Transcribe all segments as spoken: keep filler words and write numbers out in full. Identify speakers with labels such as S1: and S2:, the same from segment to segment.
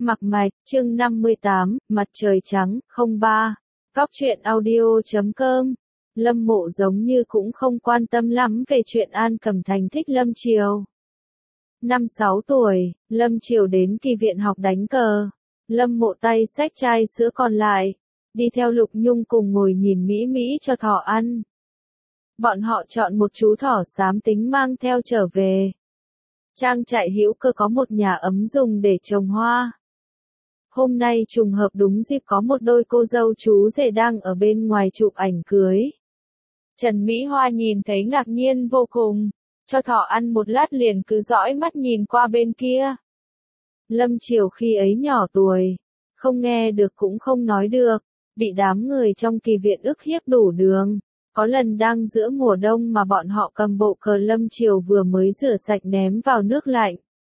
S1: Mặc mạch, chương năm mươi tám, mặt trời trắng, không ba. Góc truyện audio chấm com. Lâm Mộ giống như cũng không quan tâm lắm về chuyện An Cẩm Thành thích Lâm Triều. Năm sáu tuổi, Lâm Triều đến kỳ viện học đánh cờ. Lâm Mộ tay xách chai sữa còn lại, đi theo Lục Nhung cùng ngồi nhìn Mỹ Mỹ cho thỏ ăn. Bọn họ chọn một chú thỏ xám tính mang theo trở về. Trang trại hữu cơ có một nhà ấm dùng để trồng hoa. Hôm nay trùng hợp đúng dịp có một đôi cô dâu chú rể đang ở bên ngoài chụp ảnh cưới. Trần Mỹ Hoa nhìn thấy ngạc nhiên vô cùng, cho thỏ ăn một lát liền cứ dõi mắt nhìn qua bên kia. Lâm Triều khi ấy nhỏ tuổi, không nghe được cũng không nói được, bị đám người trong kỳ viện ức hiếp đủ đường. Có lần đang giữa mùa đông mà bọn họ cầm bộ cờ Lâm Triều vừa mới rửa sạch ném vào nước lạnh.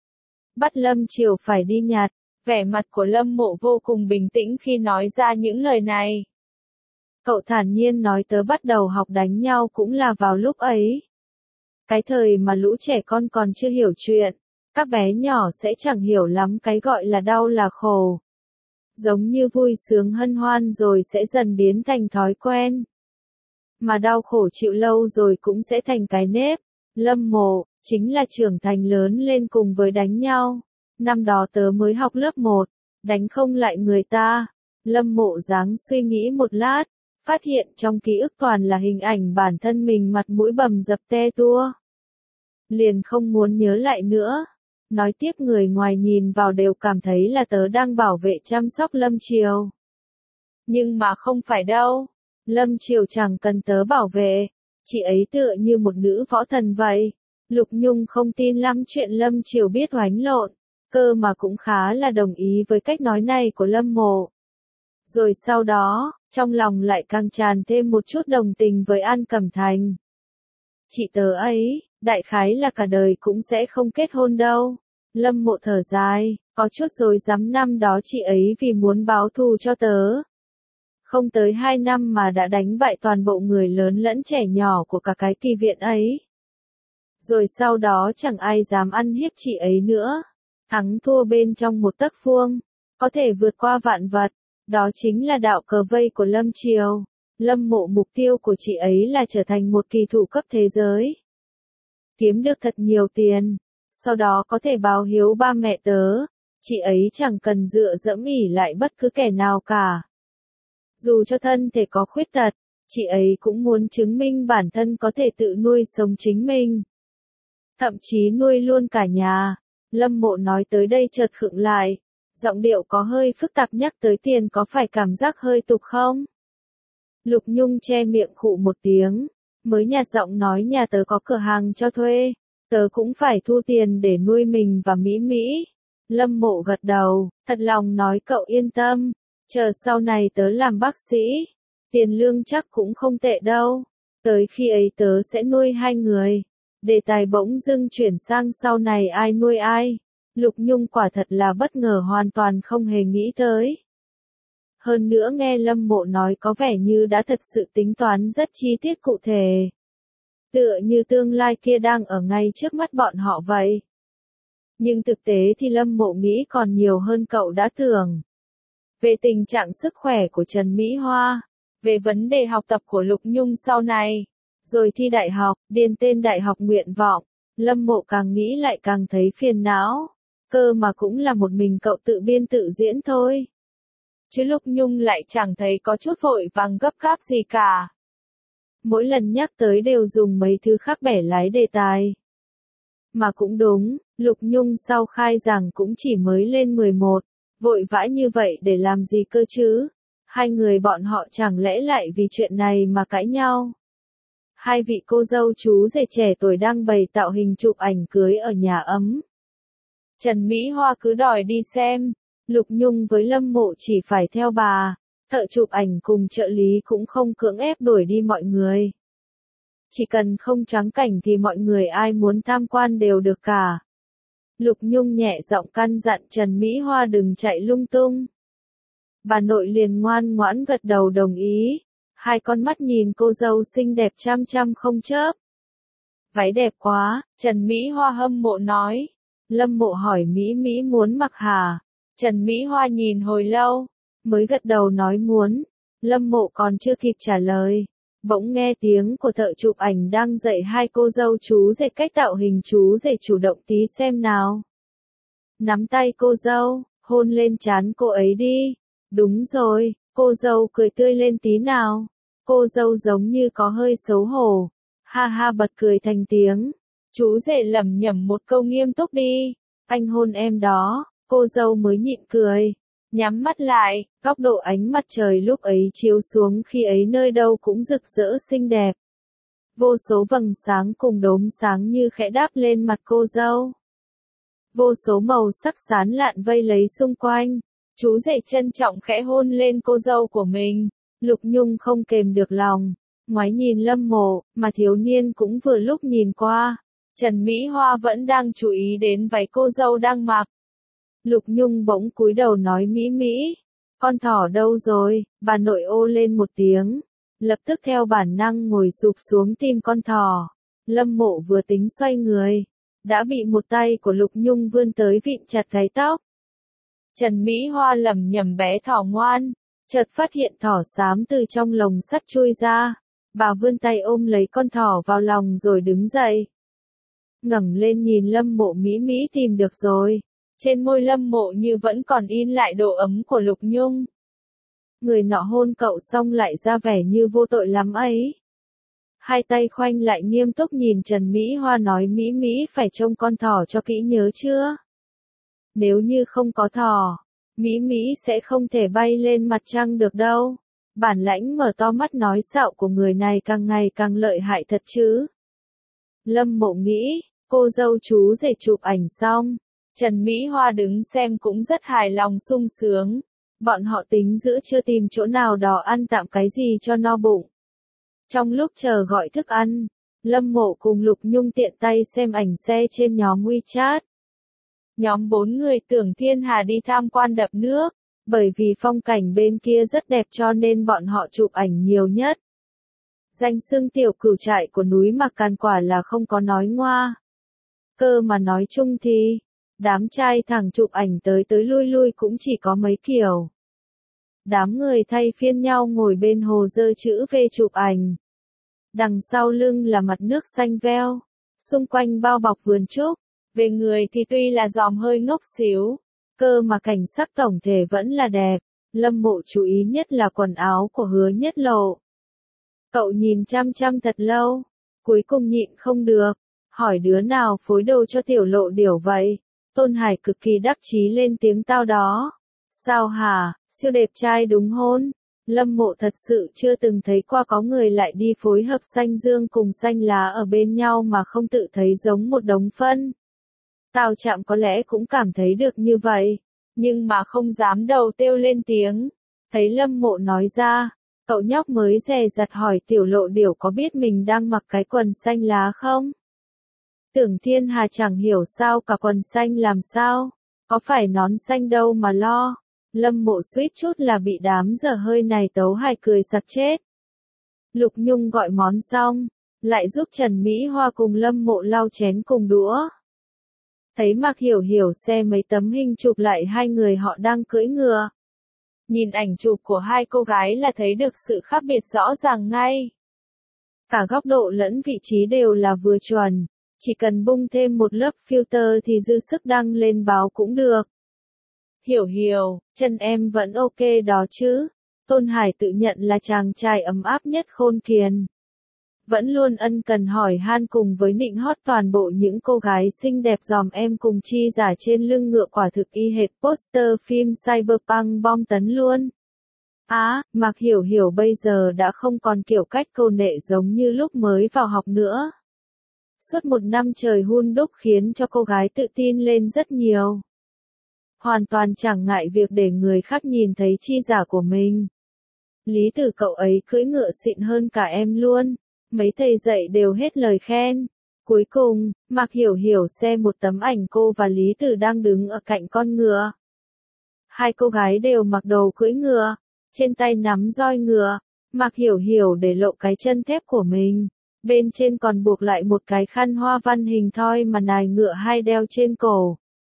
S1: Bắt Lâm Triều phải đi nhặt, vẻ mặt của Lâm Mộ vô cùng bình tĩnh khi nói ra những lời này. Cậu thản nhiên nói tớ bắt đầu học đánh nhau cũng là vào lúc ấy. Cái thời mà lũ trẻ con còn chưa hiểu chuyện, các bé nhỏ sẽ chẳng hiểu lắm cái gọi là đau là khổ. Giống như vui sướng hân hoan rồi sẽ dần biến thành thói quen. Mà đau khổ chịu lâu rồi cũng sẽ thành cái nếp. Lâm Mộ, chính là trưởng thành lớn lên cùng với đánh nhau. Năm đó tớ mới học lớp một, đánh không lại người ta. Lâm Mộ dáng suy nghĩ một lát, phát hiện trong ký ức toàn là hình ảnh bản thân mình mặt mũi bầm dập te tua. Liền không muốn nhớ lại nữa. Nói tiếp người ngoài nhìn vào đều cảm thấy là tớ đang bảo vệ chăm sóc Lâm Triều. Nhưng mà không phải đâu. Lâm Triều chẳng cần tớ bảo vệ, chị ấy tựa như một nữ võ thần vậy. Lục Nhung không tin lắm chuyện Lâm Triều biết oánh lộn, cơ mà cũng khá là đồng ý với cách nói này của Lâm Mộ. Rồi sau đó, trong lòng lại càng tràn thêm một chút đồng tình với An Cẩm Thành. Chị tớ ấy, đại khái là cả đời cũng sẽ không kết hôn đâu. Lâm Mộ thở dài, có chút rồi dám năm đó chị ấy vì muốn báo thù cho tớ. Không tới hai năm mà đã đánh bại toàn bộ người lớn lẫn trẻ nhỏ của cả cái kỳ viện ấy. Rồi sau đó chẳng ai dám ăn hiếp chị ấy nữa. Thắng thua bên trong một tấc vuông, có thể vượt qua vạn vật. Đó chính là đạo cờ vây của Lâm Triều. Lâm Mộ mục tiêu của chị ấy là trở thành một kỳ thủ cấp thế giới. Kiếm được thật nhiều tiền, sau đó có thể báo hiếu ba mẹ tớ. Chị ấy chẳng cần dựa dẫm ỉ lại bất cứ kẻ nào cả. Dù cho thân thể có khuyết tật, chị ấy cũng muốn chứng minh bản thân có thể tự nuôi sống chính mình. Thậm chí nuôi luôn cả nhà. Lâm Mộ nói tới đây chợt khựng lại. Giọng điệu có hơi phức tạp, nhắc tới tiền có phải cảm giác hơi tục không? Lục Nhung che miệng khụ một tiếng, mới nhạt giọng nói nhà tớ có cửa hàng cho thuê, tớ cũng phải thu tiền để nuôi mình và Mỹ Mỹ. Lâm Mộ gật đầu, thật lòng nói cậu yên tâm, chờ sau này tớ làm bác sĩ, tiền lương chắc cũng không tệ đâu, tới khi ấy tớ sẽ nuôi hai người. Đề tài bỗng dưng chuyển sang sau này ai nuôi ai. Lục Nhung quả thật là bất ngờ, hoàn toàn không hề nghĩ tới. Hơn nữa nghe Lâm Mộ nói có vẻ như đã thật sự tính toán rất chi tiết cụ thể. Tựa như tương lai kia đang ở ngay trước mắt bọn họ vậy. Nhưng thực tế thì Lâm Mộ nghĩ còn nhiều hơn cậu đã tưởng. Về tình trạng sức khỏe của Trần Mỹ Hoa, về vấn đề học tập của Lục Nhung sau này, rồi thi đại học, điền tên đại học nguyện vọng, Lâm Mộ càng nghĩ lại càng thấy phiền não. Cơ mà cũng là một mình cậu tự biên tự diễn thôi. Chứ Lục Nhung lại chẳng thấy có chút vội vàng gấp gáp gì cả. Mỗi lần nhắc tới đều dùng mấy thứ khác bẻ lái đề tài. Mà cũng đúng, Lục Nhung sau khai giảng cũng chỉ mới lên mười một, vội vã như vậy để làm gì cơ chứ? Hai người bọn họ chẳng lẽ lại vì chuyện này mà cãi nhau? Hai vị cô dâu chú rể trẻ tuổi đang bày tạo hình chụp ảnh cưới ở nhà ấm. Trần Mỹ Hoa cứ đòi đi xem, Lục Nhung với Lâm Mộ chỉ phải theo bà, thợ chụp ảnh cùng trợ lý cũng không cưỡng ép đuổi đi mọi người. Chỉ cần không trắng cảnh thì mọi người ai muốn tham quan đều được cả. Lục Nhung nhẹ giọng căn dặn Trần Mỹ Hoa đừng chạy lung tung. Bà nội liền ngoan ngoãn gật đầu đồng ý, hai con mắt nhìn cô dâu xinh đẹp chăm chăm không chớp. Váy đẹp quá, Trần Mỹ Hoa hâm mộ nói. Lâm Mộ hỏi Mỹ Mỹ muốn mặc hả? Trần Mỹ Hoa nhìn hồi lâu, mới gật đầu nói muốn. Lâm Mộ còn chưa kịp trả lời, bỗng nghe tiếng của thợ chụp ảnh đang dạy hai cô dâu chú rể cách tạo hình, chú rể chủ động tí xem nào. Nắm tay cô dâu, hôn lên trán cô ấy đi. Đúng rồi, cô dâu cười tươi lên tí nào. Cô dâu giống như có hơi xấu hổ. Ha ha bật cười thành tiếng. Chú rể lẩm nhẩm một câu nghiêm túc đi. Anh hôn em đó, cô dâu mới nhịn cười. Nhắm mắt lại, góc độ ánh mặt trời lúc ấy chiếu xuống khi ấy nơi đâu cũng rực rỡ xinh đẹp. Vô số vầng sáng cùng đốm sáng như khẽ đáp lên mặt cô dâu. Vô số màu sắc sán lạn vây lấy xung quanh. Chú rể trân trọng khẽ hôn lên cô dâu của mình. Lục Nhung không kềm được lòng, ngoái nhìn Lâm Mộ, mà thiếu niên cũng vừa lúc nhìn qua. Trần Mỹ Hoa vẫn đang chú ý đến váy cô dâu đang mặc. Lục Nhung bỗng cúi đầu nói Mỹ Mỹ, con thỏ đâu rồi? Bà nội ô lên một tiếng, lập tức theo bản năng ngồi sụp xuống tìm con thỏ. Lâm Mộ vừa tính xoay người, đã bị một tay của Lục Nhung vươn tới vịn chặt gáy tóc. Trần Mỹ Hoa lẩm nhẩm bé thỏ ngoan, chợt phát hiện thỏ xám từ trong lồng sắt chui ra. Bà vươn tay ôm lấy con thỏ vào lòng rồi đứng dậy. Ngẩng lên nhìn Lâm Mộ Mỹ Mỹ tìm được rồi. Trên môi Lâm Mộ như vẫn còn in lại độ ấm của Lục Nhung. Người nọ hôn cậu xong lại ra vẻ như vô tội lắm ấy. Hai tay khoanh lại nghiêm túc nhìn Trần Mỹ Hoa nói Mỹ Mỹ phải trông con thỏ cho kỹ nhớ chưa? Nếu như không có thỏ, Mỹ Mỹ sẽ không thể bay lên mặt trăng được đâu. Bản lãnh mở to mắt nói xạo của người này càng ngày càng lợi hại thật chứ. Lâm Mộ nghĩ, cô dâu chú rể chụp ảnh xong. Trần Mỹ Hoa đứng xem cũng rất hài lòng sung sướng. Bọn họ tính giữa chưa tìm chỗ nào đó ăn tạm cái gì cho no bụng. Trong lúc chờ gọi thức ăn, Lâm Mộ cùng Lục Nhung tiện tay xem ảnh xe trên nhóm WeChat. Nhóm bốn người tưởng Thiên Hà đi tham quan đập nước, bởi vì phong cảnh bên kia rất đẹp cho nên bọn họ chụp ảnh nhiều nhất. Danh xưng tiểu cửu trại của núi Mạc Càn quả là không có nói ngoa. Cơ mà nói chung thì, đám trai thẳng chụp ảnh tới tới lui lui cũng chỉ có mấy kiểu. Đám người thay phiên nhau ngồi bên hồ dơ chữ V chụp ảnh. Đằng sau lưng là mặt nước xanh veo, xung quanh bao bọc vườn trúc. Về người thì tuy là dòm hơi ngốc xíu, cơ mà cảnh sắc tổng thể vẫn là đẹp. Lâm Mộ chú ý nhất là quần áo của Hứa Nhất Lộ. Cậu nhìn chăm chăm thật lâu, cuối cùng nhịn không được, hỏi đứa nào phối đồ cho tiểu lộ điểu vậy? Tôn Hải cực kỳ đắc chí lên tiếng tao đó. Sao hả, siêu đẹp trai đúng hôn? Lâm Mộ thật sự chưa từng thấy qua có người lại đi phối hợp xanh dương cùng xanh lá ở bên nhau mà không tự thấy giống một đống phân. Tào Trạm có lẽ cũng cảm thấy được như vậy, nhưng mà không dám đầu têu lên tiếng. Thấy Lâm Mộ nói ra, cậu nhóc mới dè dặt hỏi tiểu lộ điểu có biết mình đang mặc cái quần xanh lá không? Tưởng Thiên Hà chẳng hiểu sao cả quần xanh làm sao, có phải nón xanh đâu mà lo. Lâm Mộ suýt chút là bị đám dở hơi này tấu hài cười sặc chết. Lục Nhung gọi món xong, lại giúp Trần Mỹ Hoa cùng Lâm Mộ lau chén cùng đũa. Thấy Mạc Hiểu Hiểu xe mấy tấm hình chụp lại hai người họ đang cưỡi ngựa. Nhìn ảnh chụp của hai cô gái là thấy được sự khác biệt rõ ràng ngay. Cả góc độ lẫn vị trí đều là vừa chuẩn, chỉ cần bung thêm một lớp filter thì dư sức đăng lên báo cũng được. Hiểu Hiểu, chân em vẫn ok đó chứ? Tôn Hải tự nhận là chàng trai ấm áp nhất Khôn Kiền. Vẫn luôn ân cần hỏi han cùng với nịnh hót toàn bộ những cô gái xinh đẹp dòm em cùng chi giả trên lưng ngựa, quả thực y hệt poster phim Cyberpunk bom tấn luôn. Á, à, Mạc Hiểu Hiểu bây giờ đã không còn kiểu cách câu nệ giống như lúc mới vào học nữa. Suốt một năm trời hun đúc khiến cho cô gái tự tin lên rất nhiều. Hoàn toàn chẳng ngại việc để người khác nhìn thấy chi giả của mình. Lý Tử cậu ấy cưỡi ngựa xịn hơn cả em luôn. Mấy thầy dạy đều hết lời khen. Cuối cùng, Mạc Hiểu Hiểu xem một tấm ảnh cô và Lý Tử đang đứng ở cạnh con ngựa. Hai cô gái đều mặc đồ cưỡi ngựa, trên tay nắm roi ngựa. Mạc Hiểu Hiểu để lộ cái chân thép của mình, bên trên còn buộc lại một cái khăn hoa văn hình thoi mà nài ngựa hay đeo trên cổ.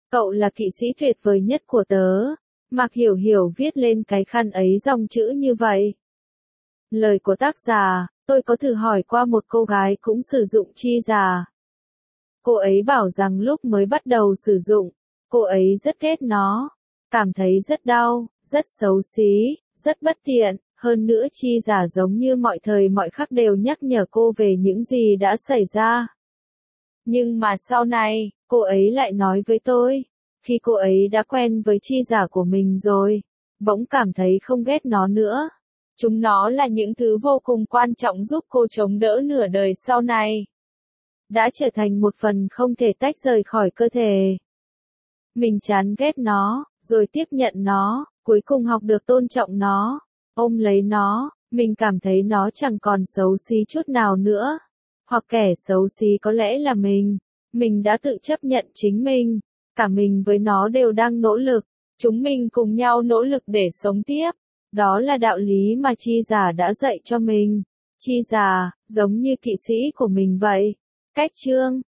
S1: Cậu là kỵ sĩ tuyệt vời nhất của tớ. Mạc Hiểu Hiểu viết lên cái khăn ấy dòng chữ như vậy. Lời của tác giả, tôi có thử hỏi qua một cô gái cũng sử dụng chi giả. Cô ấy bảo rằng lúc mới bắt đầu sử dụng, cô ấy rất ghét nó, cảm thấy rất đau, rất xấu xí, rất bất tiện, hơn nữa chi giả giống như mọi thời mọi khắc đều nhắc nhở cô về những gì đã xảy ra. Nhưng mà sau này, cô ấy lại nói với tôi, khi cô ấy đã quen với chi giả của mình rồi, bỗng cảm thấy không ghét nó nữa. Chúng nó là những thứ vô cùng quan trọng giúp cô chống đỡ nửa đời sau này. Đã trở thành một phần không thể tách rời khỏi cơ thể. Mình chán ghét nó, rồi tiếp nhận nó, cuối cùng học được tôn trọng nó, ôm lấy nó, mình cảm thấy nó chẳng còn xấu xí chút nào nữa. Hoặc kẻ xấu xí có lẽ là mình. Mình đã tự chấp nhận chính mình. Cả mình với nó đều đang nỗ lực. Chúng mình cùng nhau nỗ lực để sống tiếp. Đó là đạo lý mà chi giả đã dạy cho mình. Chi giả, giống như kỵ sĩ của mình vậy. Cách chương